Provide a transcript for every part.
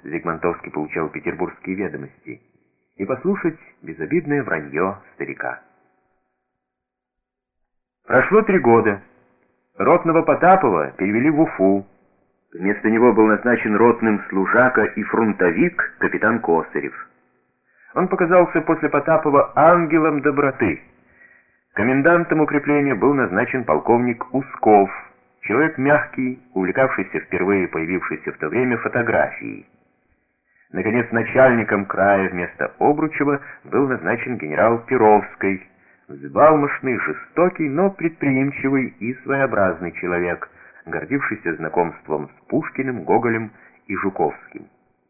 Зигмантовский получал петербургские ведомости, и послушать безобидное вранье старика. Прошло 3 года. Ротного Потапова перевели в Уфу. Вместо него был назначен ротным служака и фронтовик капитан Косарев. Он показался после Потапова ангелом доброты. Комендантом укрепления был назначен полковник Усков, человек мягкий, увлекавшийся впервые появившейся в то время фотографией. Наконец, начальником края вместо Обручева был назначен генерал Перовский, взбалмошный, жестокий, но предприимчивый и своеобразный человек, гордившийся знакомством с Пушкиным, Гоголем и Жуковским.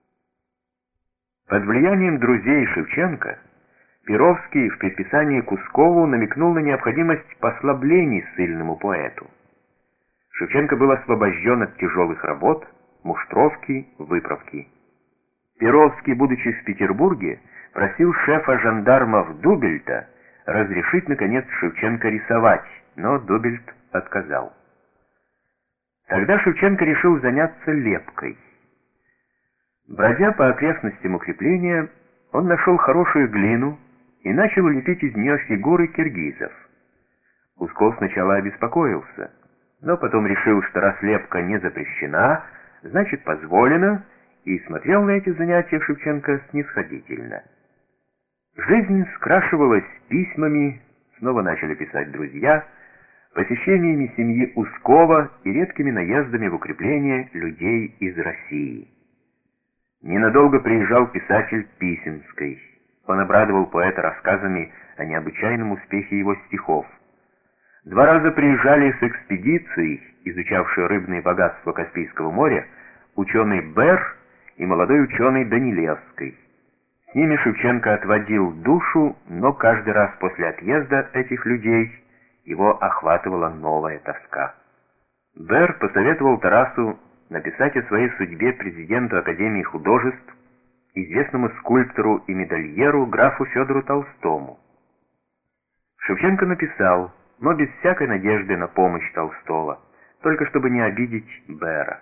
Под влиянием друзей Шевченко Перовский в предписании Кускову намекнул на необходимость послаблений ссыльному поэту. Шевченко был освобожден от тяжелых работ, муштровки, выправки. Перовский, будучи в Петербурге, просил шефа жандармов Дубельта разрешить, наконец, Шевченко рисовать, но Дубельт отказал. Тогда Шевченко решил заняться лепкой. Бродя по окрестностям укрепления, он нашел хорошую глину и начал лепить из нее фигуры киргизов. Усков сначала обеспокоился, но потом решил, что раз лепка не запрещена, значит позволено, и смотрел на эти занятия Шевченко снисходительно. Жизнь скрашивалась письмами, снова начали писать друзья, посещениями семьи Ускова и редкими наездами в укрепление людей из России. Ненадолго приезжал писатель Писемский. Он обрадовал поэта рассказами о необычайном успехе его стихов. 2 раза приезжали с экспедицией, изучавшей рыбные богатства Каспийского моря, ученый Бер и молодой ученый Данилевский. С ними Шевченко отводил душу, но каждый раз после отъезда этих людей его охватывала новая тоска. Бер посоветовал Тарасу написать о своей судьбе президенту Академии художеств, известному скульптору и медальеру графу Федору Толстому. Шевченко написал, но без всякой надежды на помощь Толстого, только чтобы не обидеть Бера.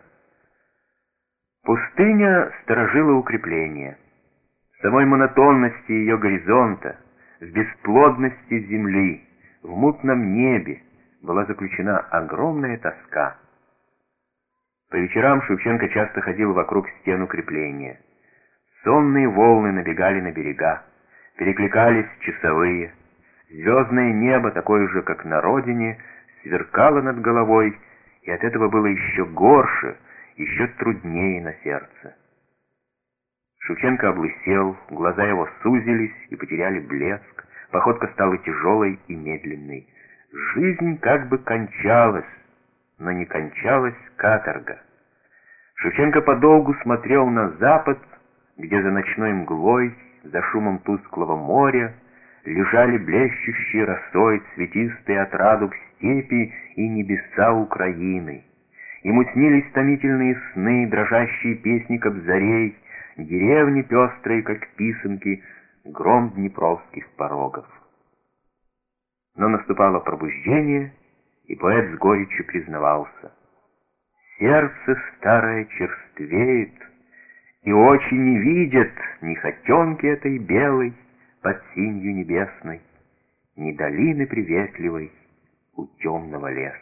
Пустыня сторожила укрепление. В самой монотонности ее горизонта, в бесплодности земли, в мутном небе была заключена огромная тоска. По вечерам Шевченко часто ходил вокруг стен укрепления. Сонные волны набегали на берега, перекликались часовые. Звездное небо, такое же, как на родине, сверкало над головой, и от этого было еще горше, еще труднее на сердце. Шевченко облысел, глаза его сузились и потеряли блеск, походка стала тяжелой и медленной. Жизнь как бы кончалась, но не кончалась каторга. Шевченко подолгу смотрел на запад, где за ночной мглой, за шумом тусклого моря лежали блещущие росой цветистые от радуг степи и небеса Украины. Ему снились томительные сны, дрожащие песни кобзарей, деревни пестрые, как писанки, гром днепровских порогов. Но наступало пробуждение, и поэт с горечью признавался: сердце старое черствеет, и очи не видят ни хотенки этой белой под синью небесной, ни долины приветливой у темного леса.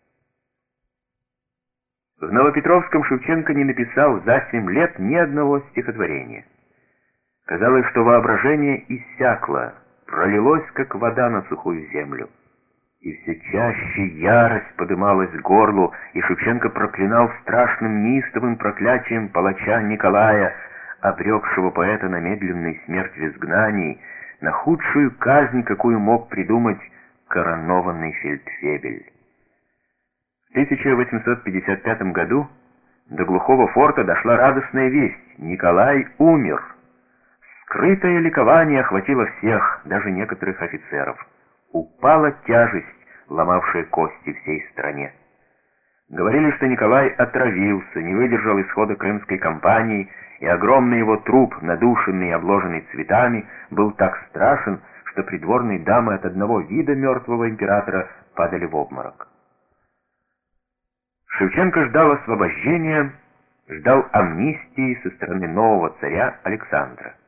В Новопетровском Шевченко не написал за 7 лет ни одного стихотворения. Казалось, что воображение иссякло, пролилось, как вода на сухую землю. И все чаще ярость подымалась к горлу, и Шевченко проклинал страшным неистовым проклятием палача Николая, обрекшего поэта на медленную смерть в изгнании, на худшую казнь, какую мог придумать коронованный фельдфебель. В 1855 году до глухого форта дошла радостная весть: Николай умер. Скрытое ликование охватило всех, даже некоторых офицеров. Упала тяжесть, ломавшая кости всей стране. Говорили, что Николай отравился, не выдержал исхода крымской кампании, и огромный его труп, надушенный и обложенный цветами, был так страшен, что придворные дамы от одного вида мертвого императора падали в обморок. Шевченко ждал освобождения ждал амнистии со стороны нового царя Александра.